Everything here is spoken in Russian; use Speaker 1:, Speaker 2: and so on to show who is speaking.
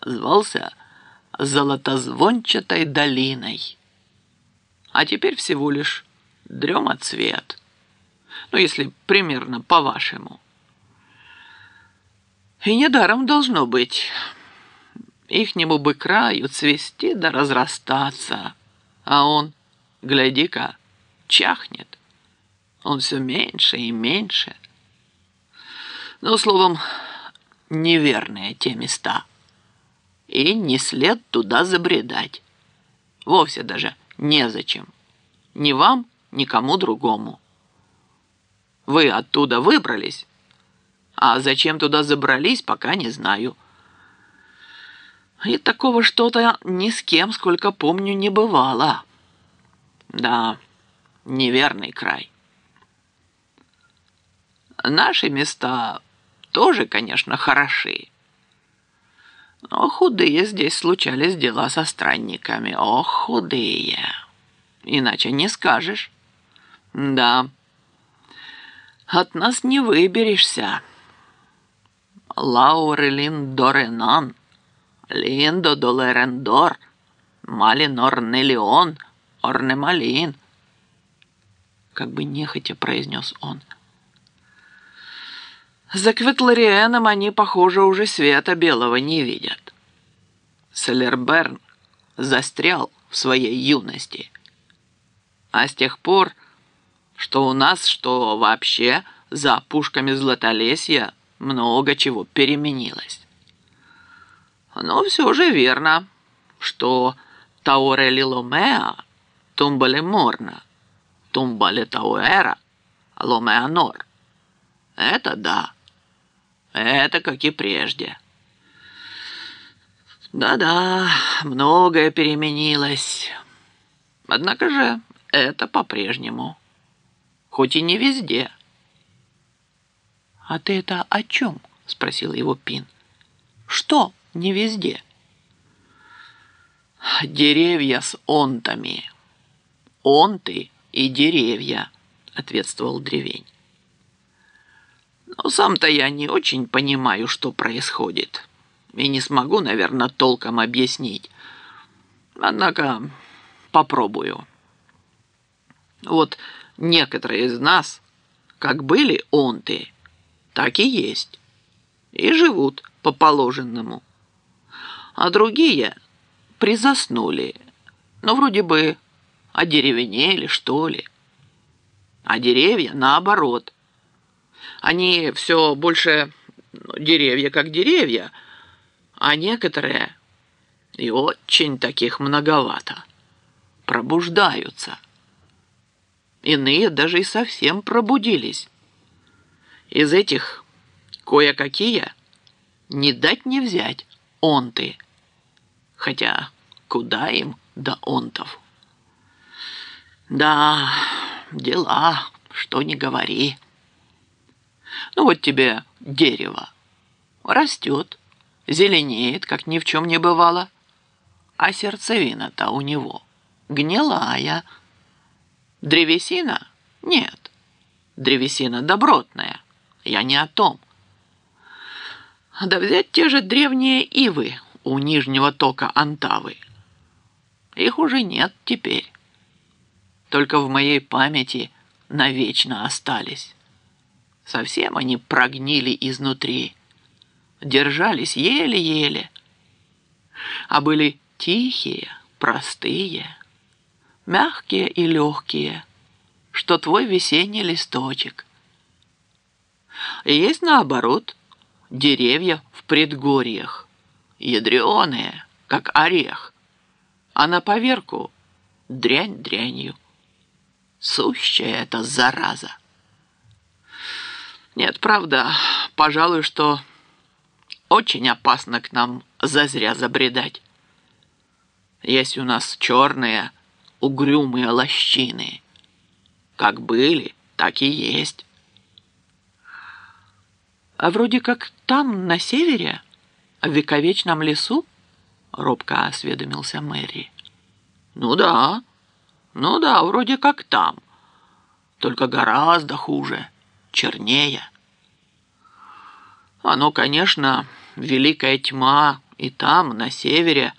Speaker 1: звался Золотозвончатой долиной. А теперь всего лишь Дремоцвет. Ну, если примерно по-вашему. И недаром должно быть. Ихнему бы краю цвести да разрастаться. А он, гляди-ка, чахнет. Он все меньше и меньше. Ну, словом, неверные те места. И не след туда забредать. Вовсе даже незачем. Ни вам, ни кому другому. Вы оттуда выбрались, а зачем туда забрались, пока не знаю. И такого что-то ни с кем, сколько помню, не бывало. Да, неверный край. Наши места тоже, конечно, хороши. Но худые здесь случались дела со странниками. Ох, худые. Иначе не скажешь. Да. От нас не выберешься. Лаурелин Доренан, Линдо Долерендор, Малинор Нелион, Орнемалин. Как бы нехотя произнес он. За Кветлариэном они, похоже, уже света белого не видят. Селерберн застрял в своей юности. А с тех пор, что у нас, что вообще за пушками Златолесья много чего переменилось. Но все же верно, что Таурели Ломеа, Тумбале Морна, Тумбале Тауэра, Ломеанор. Это да. Это как и прежде. Да-да, многое переменилось. Однако же это по-прежнему. Хоть и не везде. «А ты это о чем?» – спросил его Пин. «Что не везде?» «Деревья с онтами. Онты и деревья», – ответствовал древень. «Но сам-то я не очень понимаю, что происходит. И не смогу, наверное, толком объяснить. Однако попробую. Вот некоторые из нас, как были онты, так и есть. И живут по положенному. А другие призаснули. Ну, вроде бы одеревенели, что ли. А деревья наоборот. Они все больше деревья как деревья, а некоторые, и очень таких многовато, пробуждаются. Иные даже и совсем пробудились. Из этих кое-какие не дать не взять онты. Хотя куда им до онтов? Да, дела, что ни говори. Ну вот тебе дерево. Растет, зеленеет, как ни в чем не бывало. А сердцевина-то у него гнилая. Древесина? Нет. Древесина добротная. Я не о том. Да взять те же древние ивы у нижнего тока Антавы. Их уже нет теперь. Только в моей памяти навечно остались. Совсем они прогнили изнутри. Держались еле-еле. А были тихие, простые, мягкие и легкие, что твой весенний листочек. И есть наоборот деревья в предгорьях, ядреные, как орех, а на поверку дрянь дрянью. Сущая эта зараза. Нет, правда, пожалуй, что очень опасно к нам зазря забредать. Есть у нас черные, угрюмые лощины. Как были, так и есть. А вроде как там, на севере, в вековечном лесу, робко осведомился Мэри. Ну да, вроде как там. Только гораздо хуже, чернее. Оно, конечно, великая тьма И там, на севере,